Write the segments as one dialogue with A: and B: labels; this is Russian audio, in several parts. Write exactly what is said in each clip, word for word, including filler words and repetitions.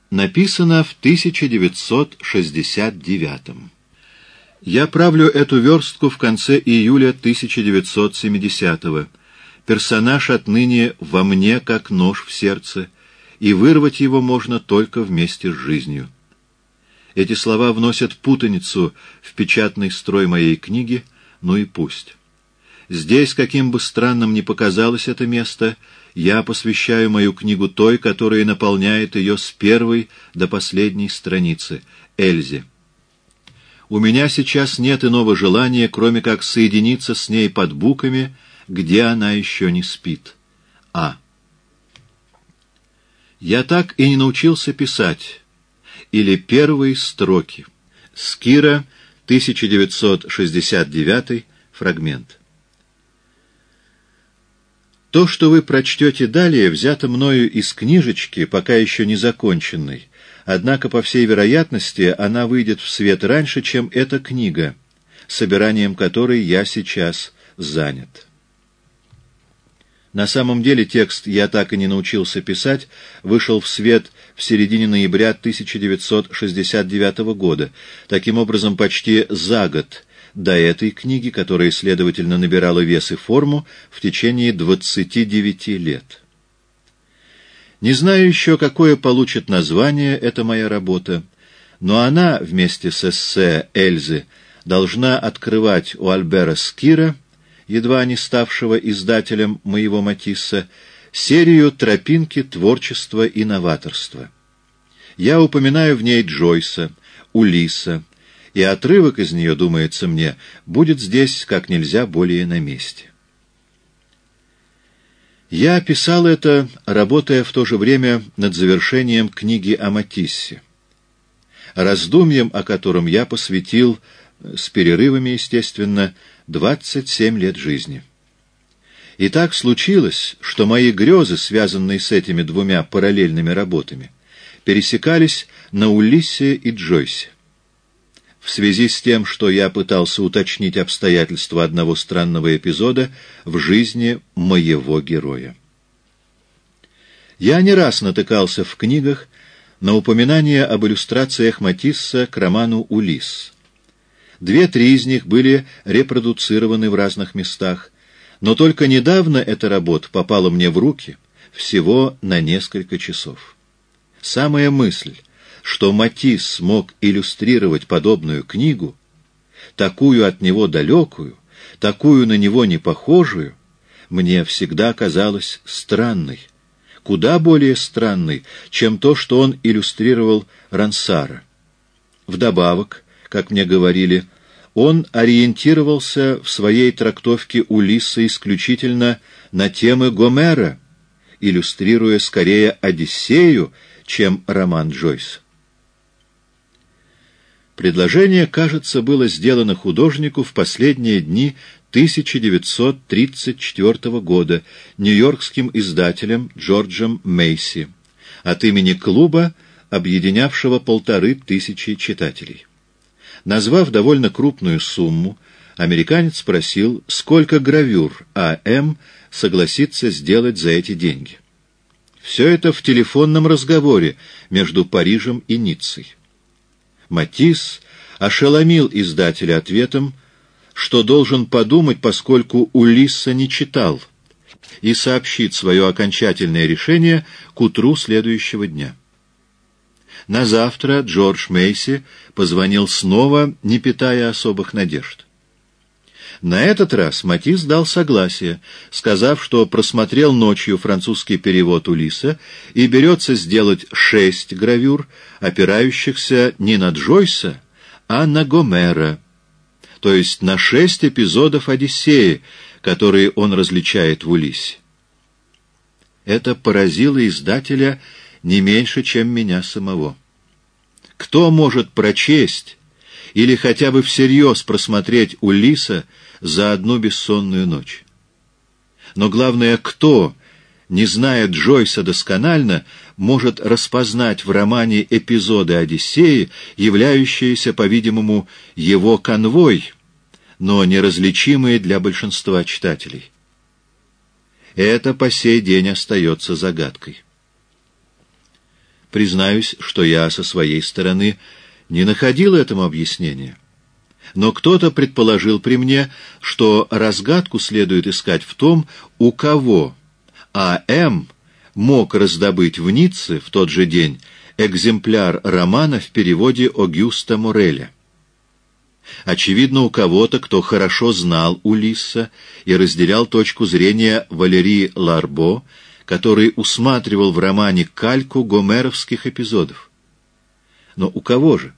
A: Написано в тысяча девятьсот шестьдесят девятом. Я правлю эту верстку в конце июля тысяча девятьсот семидесятого. Персонаж отныне во мне, как нож в сердце, и вырвать его можно только вместе с жизнью. Эти слова вносят путаницу в печатный строй моей книги, ну и пусть. Здесь, каким бы странным ни показалось это место, я посвящаю мою книгу той, которая наполняет ее с первой до последней страницы — Эльзе. У меня сейчас нет иного желания, кроме как соединиться с ней под буквами, где она еще не спит. А. Я так и не научился писать. Или первые строки. Скира, тысяча девятьсот шестьдесят девятый, фрагмент. То, что вы прочтете далее, взято мною из книжечки, пока еще не законченной, однако, по всей вероятности, она выйдет в свет раньше, чем эта книга, собиранием которой я сейчас занят. На самом деле текст «Я так и не научился писать» вышел в свет в середине ноября тысяча девятьсот шестьдесят девятого года, таким образом почти за год до этой книги, которая, следовательно, набирала вес и форму в течение двадцати девяти лет. Не знаю еще, какое получит название эта моя работа, но она, вместе с эссе Эльзы, должна открывать у Альбера Скира, едва не ставшего издателем моего Матисса, серию «Тропинки творчества и новаторства». Я упоминаю в ней Джойса, Улисса, и отрывок из нее, думается мне, будет здесь как нельзя более на месте. Я писал это, работая в то же время над завершением книги о Матиссе, раздумьям о котором я посвятил, с перерывами, естественно, двадцать семь лет жизни. И так случилось, что мои грезы, связанные с этими двумя параллельными работами, пересекались на Улиссе и Джойсе. В связи с тем, что я пытался уточнить обстоятельства одного странного эпизода в жизни моего героя. Я не раз натыкался в книгах на упоминания об иллюстрациях Матисса к роману «Улисс». Две-три из них были репродуцированы в разных местах, но только недавно эта работа попала мне в руки всего на несколько часов. Самая мысль, что Матисс смог иллюстрировать подобную книгу, такую от него далекую, такую на него не похожую, мне всегда казалась странной, куда более странной, чем то, что он иллюстрировал Рансара. Вдобавок, как мне говорили, он ориентировался в своей трактовке Улисса исключительно на темы Гомера, иллюстрируя скорее Одиссею, чем роман Джойса. Предложение, кажется, было сделано художнику в последние дни тысяча девятьсот тридцать четвёртого года нью-йоркским издателем Джорджем Мейси от имени клуба, объединявшего полторы тысячи читателей. Назвав довольно крупную сумму, американец спросил, сколько гравюр А М согласится сделать за эти деньги. Все это в телефонном разговоре между Парижем и Ниццей. Матисс ошеломил издателя ответом, что должен подумать, поскольку Улисса не читал, и сообщит свое окончательное решение к утру следующего дня. На завтра Джордж Мейси позвонил снова, не питая особых надежд. На этот раз Матисс дал согласие, сказав, что просмотрел ночью французский перевод Улисса и берется сделать шесть гравюр, опирающихся не на Джойса, а на Гомера, то есть на шесть эпизодов Одиссеи, которые он различает в Улиссе. Это поразило издателя не меньше, чем меня самого. Кто может прочесть или хотя бы всерьез просмотреть Улисса за одну бессонную ночь? Но главное, кто, не зная Джойса досконально, может распознать в романе эпизоды Одиссеи, являющиеся, по-видимому, его конвой, но неразличимые для большинства читателей? Это по сей день остается загадкой. Признаюсь, что я со своей стороны не находил этому объяснения. Но кто-то предположил при мне, что разгадку следует искать в том, у кого А М мог раздобыть в Ницце в тот же день экземпляр романа в переводе Огюста Мореля. Очевидно, у кого-то, кто хорошо знал Улисса и разделял точку зрения Валерии Ларбо, который усматривал в романе кальку гомеровских эпизодов. Но у кого же?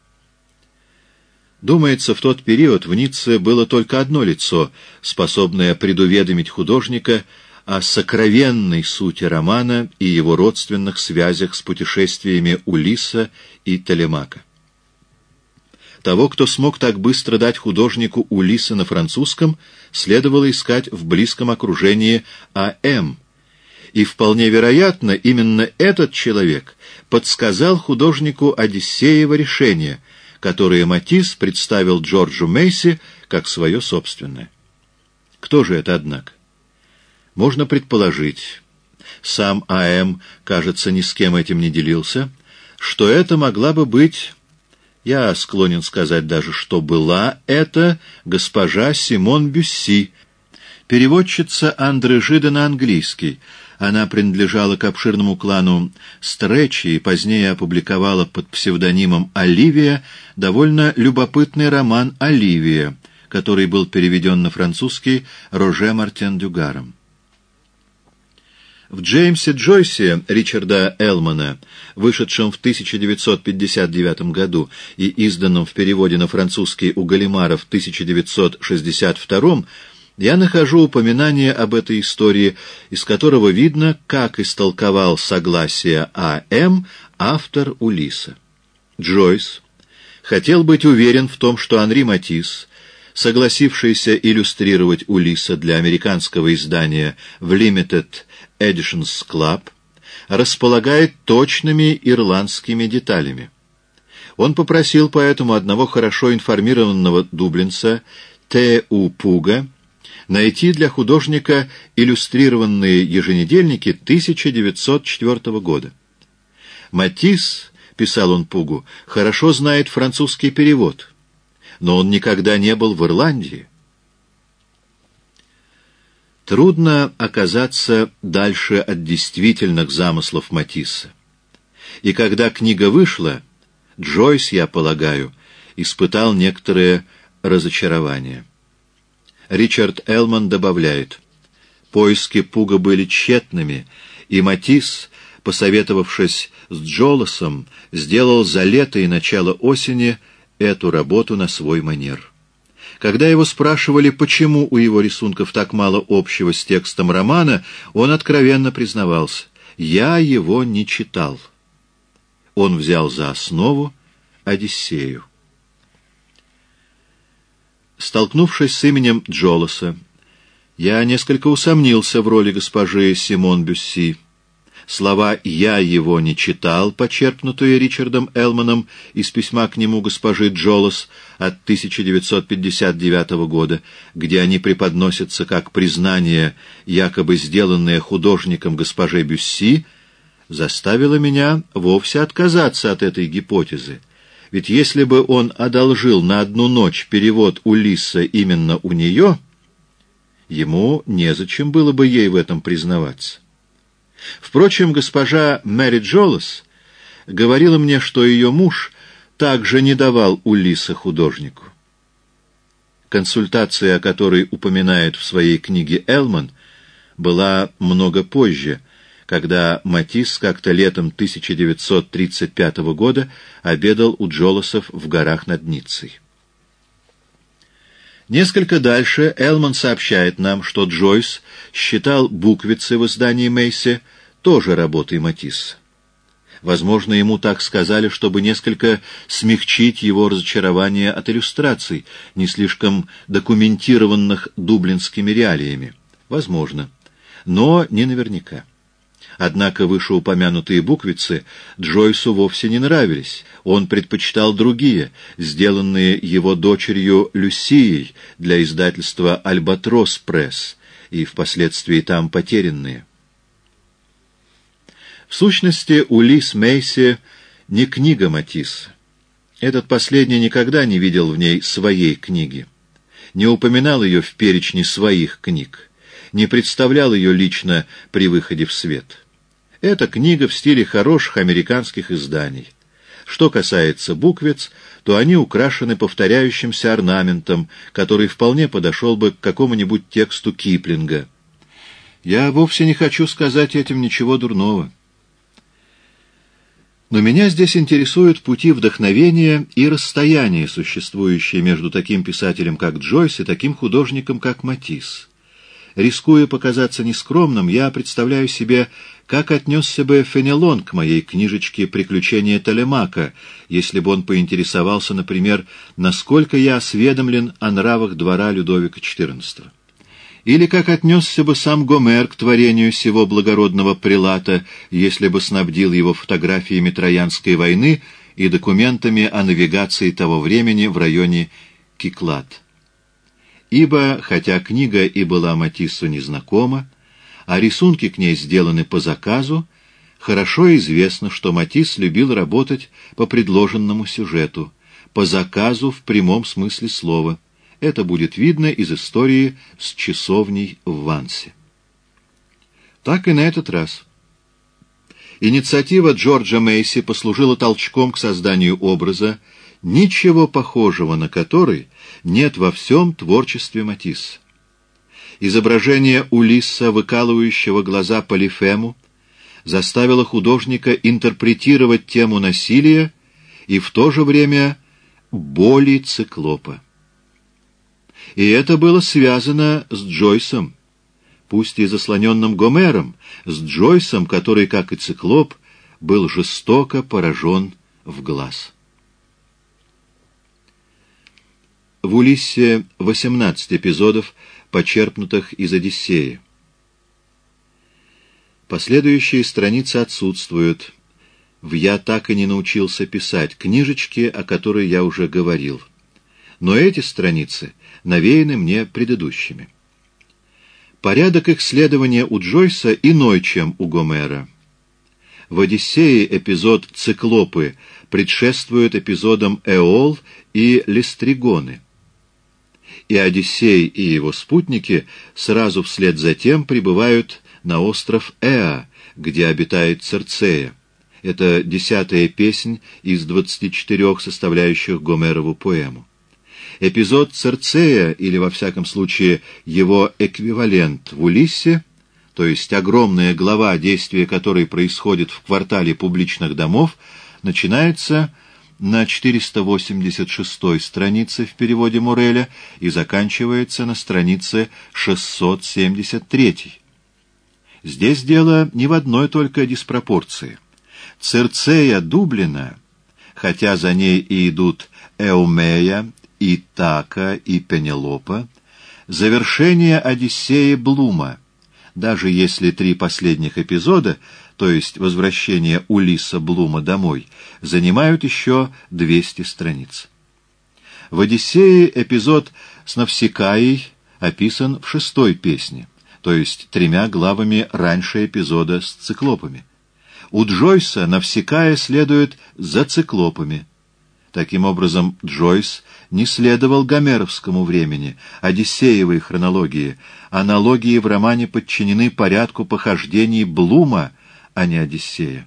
A: Думается, в тот период в Ницце было только одно лицо, способное предуведомить художника о сокровенной сути романа и его родственных связях с путешествиями Улисса и Телемака. Того, кто смог так быстро дать художнику Улисса на французском, следовало искать в близком окружении А М, и вполне вероятно, именно этот человек подсказал художнику Одиссеево решение, которое Матисс представил Джорджу Мейси как свое собственное. Кто же это, однако? Можно предположить, сам А М, кажется, ни с кем этим не делился, что это могла бы быть, я склонен сказать даже, что была это госпожа Симон Бюсси, переводчица Андре Жида на английский. Она принадлежала к обширному клану Стречи и позднее опубликовала под псевдонимом Оливия довольно любопытный роман «Оливия», который был переведен на французский Роже Мартен Дюгаром. В Джеймсе Джойсе Ричарда Элмана, вышедшем в тысяча девятьсот пятьдесят девятом году и изданном в переводе на французский у Галимара в тысяча девятьсот шестьдесят втором, я нахожу упоминание об этой истории, из которого видно, как истолковал согласие А М автор Улисса. Джойс хотел быть уверен в том, что Анри Матисс, согласившийся иллюстрировать Улисса для американского издания в Limited Editions Club, располагает точными ирландскими деталями. Он попросил поэтому одного хорошо информированного дублинца Т. У. Пуга найти для художника иллюстрированные еженедельники тысяча девятьсот четвёртого года. Матисс, писал он Пугу, хорошо знает французский перевод, но он никогда не был в Ирландии. Трудно оказаться дальше от действительных замыслов Матисса. И когда книга вышла, Джойс, я полагаю, испытал некоторое разочарование. Ричард Элман добавляет: поиски Пуга были тщетными, и Матисс, посоветовавшись с Джолосом, сделал за лето и начало осени эту работу на свой манер. Когда его спрашивали, почему у его рисунков так мало общего с текстом романа, он откровенно признавался: «Я его не читал». Он взял за основу «Одиссею». Столкнувшись с именем Джолоса, я несколько усомнился в роли госпожи Симон Бюсси. Слова «я его не читал», почерпнутые Ричардом Элманом из письма к нему госпожи Джолос от тысяча девятьсот пятьдесят девятого года, где они преподносятся как признание, якобы сделанное художником госпоже Бюсси, заставило меня вовсе отказаться от этой гипотезы. Ведь если бы он одолжил на одну ночь перевод Улисса именно у нее, ему незачем было бы ей в этом признаваться. Впрочем, госпожа Мэри Джолос говорила мне, что ее муж также не давал Улисса художнику. Консультация, о которой упоминает в своей книге Элман, была много позже, когда Матисс как-то летом тысяча девятьсот тридцать пятого года обедал у Джолосов в горах над Ниццей. Несколько дальше Элман сообщает нам, что Джойс считал буквицы в издании Мейси тоже работой Матисса. Возможно, ему так сказали, чтобы несколько смягчить его разочарование от иллюстраций, не слишком документированных дублинскими реалиями. Возможно, но не наверняка. Однако вышеупомянутые буквицы Джойсу вовсе не нравились. Он предпочитал другие, сделанные его дочерью Люсией для издательства «Альбатрос Пресс» и впоследствии там потерянные. В сущности, Улисс Мейси не книга Матисса. Этот последний никогда не видел в ней своей книги, не упоминал ее в перечне своих книг, не представлял ее лично при выходе в свет. Это книга в стиле хороших американских изданий. Что касается буквиц, то они украшены повторяющимся орнаментом, который вполне подошел бы к какому-нибудь тексту Киплинга. Я вовсе не хочу сказать этим ничего дурного. Но меня здесь интересуют пути вдохновения и расстояние, существующие между таким писателем, как Джойс, и таким художником, как Матисс. Рискуя показаться нескромным, я представляю себе, как отнесся бы Фенелон к моей книжечке «Приключения Телемака», если бы он поинтересовался, например, насколько я осведомлен о нравах двора Людовика четырнадцатого. Или как отнесся бы сам Гомер к творению сего благородного прелата, если бы снабдил его фотографиями Троянской войны и документами о навигации того времени в районе Киклад. Ибо, хотя книга и была Матиссу незнакома, а рисунки к ней сделаны по заказу, хорошо известно, что Матисс любил работать по предложенному сюжету, по заказу в прямом смысле слова. Это будет видно из истории с часовней в Вансе. Так и на этот раз. Инициатива Джорджа Мейси послужила толчком к созданию образа, ничего похожего на который нет во всем творчестве Матисса. Изображение Улисса, выкалывающего глаза Полифему, заставило художника интерпретировать тему насилия и в то же время боли циклопа. И это было связано с Джойсом, пусть и заслоненным Гомером, с Джойсом, который, как и циклоп, был жестоко поражен в глаз. В Улиссе восемнадцать эпизодов, почерпнутых из «Одиссеи». Последующие страницы отсутствуют. В «Я так и не научился писать» книжечки, о которой я уже говорил. Но эти страницы навеяны мне предыдущими. Порядок их следования у Джойса иной, чем у Гомера. В «Одиссее» эпизод «Циклопы» предшествует эпизодам «Эол» и «Листригоны». И Одиссей и его спутники сразу вслед за тем прибывают на остров Эа, где обитает Цирцея. Это десятая песнь из двадцати четырех, составляющих Гомерову поэму. Эпизод Цирцея, или, во всяком случае, его эквивалент в Улиссе, то есть огромная глава, действие которой происходит в квартале публичных домов, начинается на четыреста восемьдесят шестой странице в переводе Мореля и заканчивается на странице шестьсот семьдесят третьей. Здесь дело не в одной только диспропорции. Цирцея Дублина, хотя за ней и идут Эумея, и Така, и Пенелопа, завершение Одиссеи Блума, даже если три последних эпизода, то есть возвращение Улисса Блума домой, занимают еще двести страниц. В «Одиссее» эпизод с Навсикаей описан в шестой песне, то есть тремя главами раньше эпизода с циклопами. У Джойса Навсикая следует за циклопами. Таким образом, Джойс не следовал гомеровскому времени, Одиссеевой хронологии. Аналогии в романе подчинены порядку похождений Блума, а не Одиссея.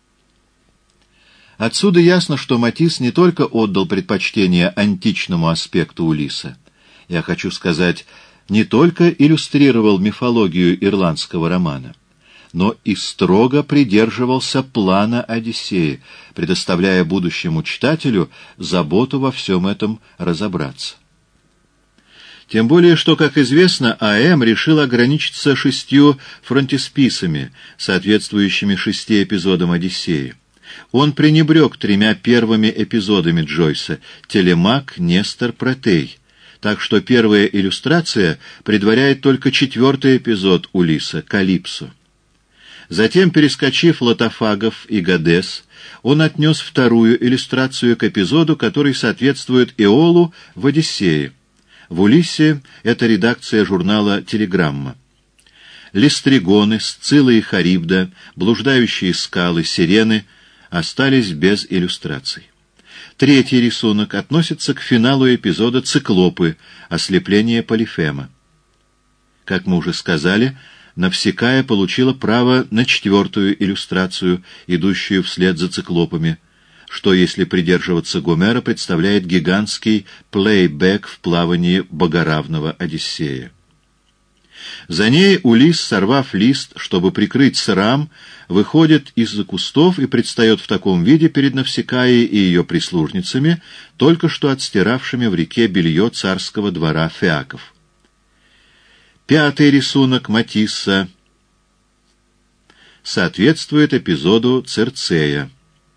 A: Отсюда ясно, что Матисс не только отдал предпочтение античному аспекту Улисса. Я хочу сказать, не только иллюстрировал мифологию ирландского романа, но и строго придерживался плана Одиссеи, предоставляя будущему читателю заботу во всем этом разобраться. Тем более, что, как известно, А М решил ограничиться шестью фронтисписами, соответствующими шести эпизодам Одиссеи. Он пренебрег тремя первыми эпизодами Джойса — Телемак, Нестор, Протей, так что первая иллюстрация предваряет только четвертый эпизод Улисса — Калипсо. Затем, перескочив Лотофагов и Гадес, он отнес вторую иллюстрацию к эпизоду, который соответствует Эолу в «Одиссее». В Улиссе это редакция журнала «Телеграмма». Листригоны, Сцилла и Харибда, блуждающие скалы, сирены остались без иллюстраций. Третий рисунок относится к финалу эпизода «Циклопы. Ослепление Полифема». Как мы уже сказали, Навсекая получила право на четвертую иллюстрацию, идущую вслед за циклопами, что, если придерживаться Гомера, представляет гигантский плейбэк в плавании богоравного Одиссея. За ней Улисс, сорвав лист, чтобы прикрыть срам, выходит из-за кустов и предстает в таком виде перед Навсекаей и ее прислужницами, только что отстиравшими в реке белье царского двора фиаков. Пятый рисунок Матисса соответствует эпизоду Цирцея.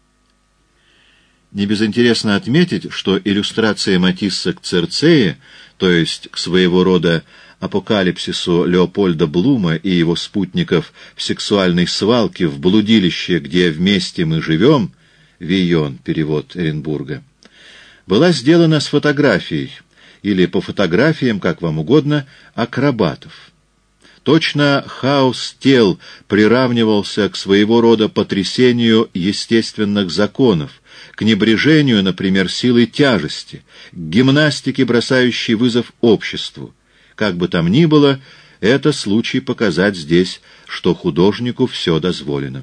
A: Не безинтересно отметить, что иллюстрация Матисса к Цирцее, то есть к своего рода апокалипсису Леопольда Блума и его спутников в сексуальной свалке в блудилище, где вместе мы живем, Вийон, перевод Эренбурга, была сделана с фотографией, или по фотографиям, как вам угодно, акробатов. Точно хаос тел приравнивался к своего рода потрясению естественных законов, к небрежению, например, силой тяжести, к гимнастике, бросающей вызов обществу. Как бы там ни было, это случай показать здесь, что художнику все дозволено.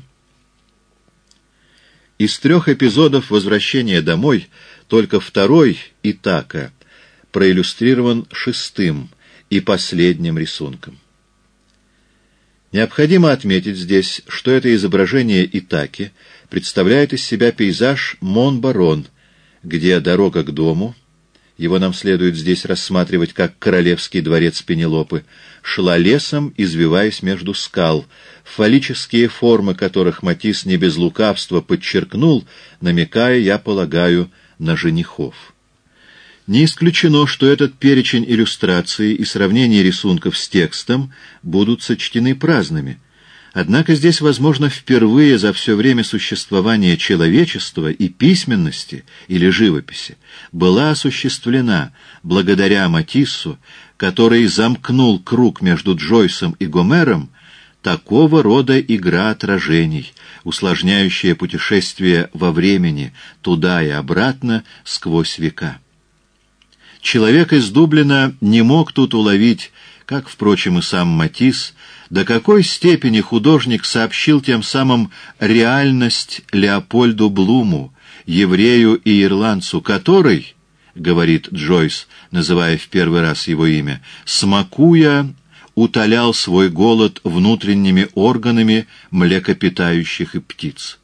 A: Из трех эпизодов возвращения домой только второй, Итака, проиллюстрирован шестым и последним рисунком. Необходимо отметить здесь, что это изображение Итаки представляет из себя пейзаж Монбарон, где дорога к дому, его нам следует здесь рассматривать как королевский дворец Пенелопы, шла лесом, извиваясь между скал, фаллические формы которых Матисс не без лукавства подчеркнул, намекая, я полагаю, на женихов. Не исключено, что этот перечень иллюстраций и сравнение рисунков с текстом будут сочтены праздными. Однако здесь, возможно, впервые за все время существования человечества и письменности или живописи была осуществлена, благодаря Матиссу, который замкнул круг между Джойсом и Гомером, такого рода игра отражений, усложняющая путешествие во времени туда и обратно сквозь века. Человек из Дублина не мог тут уловить, как, впрочем, и сам Матисс, до какой степени художник сообщил тем самым реальность Леопольду Блуму, еврею и ирландцу, который, говорит Джойс, называя в первый раз его имя, смакуя, утолял свой голод внутренними органами млекопитающих и птиц.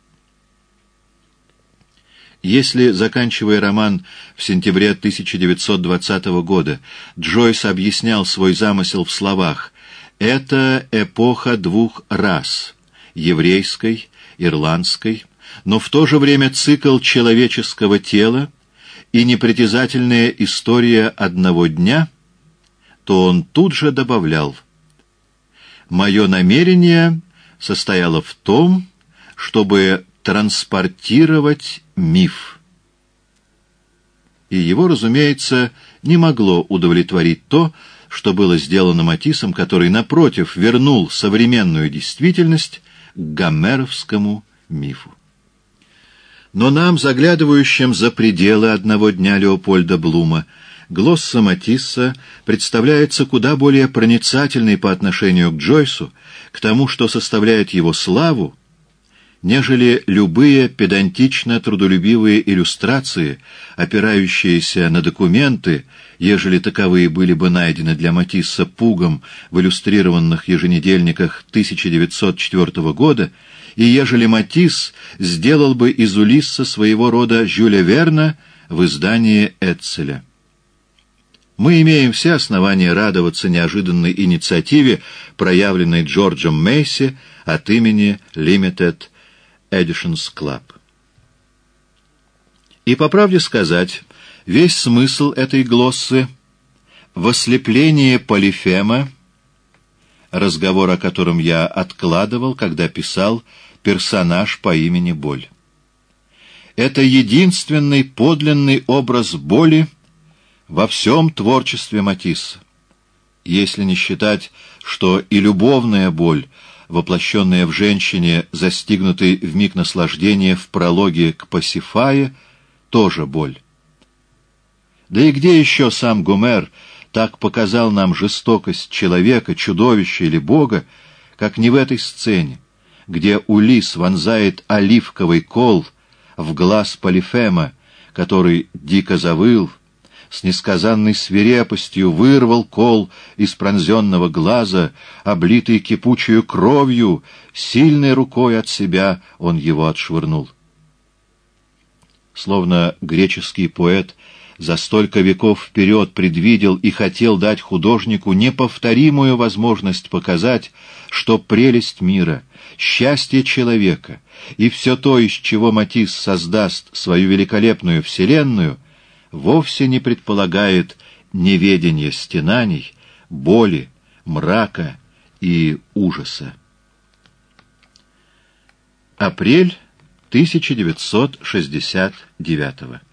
A: Если, заканчивая роман в сентябре тысяча девятьсот двадцатого года, Джойс объяснял свой замысел в словах «Это эпоха двух рас — еврейской, ирландской, но в то же время цикл человеческого тела и непритязательная история одного дня», то он тут же добавлял «Мое намерение состояло в том, чтобы транспортировать миф». И его, разумеется, не могло удовлетворить то, что было сделано Матиссом, который, напротив, вернул современную действительность к гомеровскому мифу. Но нам, заглядывающим за пределы одного дня Леопольда Блума, глосса Матисса представляется куда более проницательной по отношению к Джойсу, к тому, что составляет его славу, нежели любые педантично-трудолюбивые иллюстрации, опирающиеся на документы, ежели таковые были бы найдены для Матисса Пугом в иллюстрированных еженедельниках тысяча девятьсот четвёртого года, и ежели Матисс сделал бы из Улисса своего рода Жюля Верна в издании Эцеля. Мы имеем все основания радоваться неожиданной инициативе, проявленной Джорджем Мейси от имени Limited Editions Club. И, по правде сказать, весь смысл этой глоссы в ослеплении Полифема, разговор о котором я откладывал, когда писал «Персонаж по имени Боль». Это единственный подлинный образ боли во всем творчестве Матисса. если не считать, что и любовная боль, воплощенная в женщине, застигнутой вмиг наслаждения в прологе к Пасифае, тоже боль. Да и где еще сам Гомер так показал нам жестокость человека, чудовища или бога, как не в этой сцене, где Улисс вонзает оливковый кол в глаз Полифема, который дико завыл, с несказанной свирепостью вырвал кол из пронзенного глаза, облитый кипучую кровью, сильной рукой от себя он его отшвырнул. Словно греческий поэт за столько веков вперед предвидел и хотел дать художнику неповторимую возможность показать, что прелесть мира, счастье человека и все то, из чего Матисс создаст свою великолепную вселенную, вовсе не предполагает неведение стенаний, боли, мрака и ужаса. Апрель тысяча девятьсот шестьдесят девятого.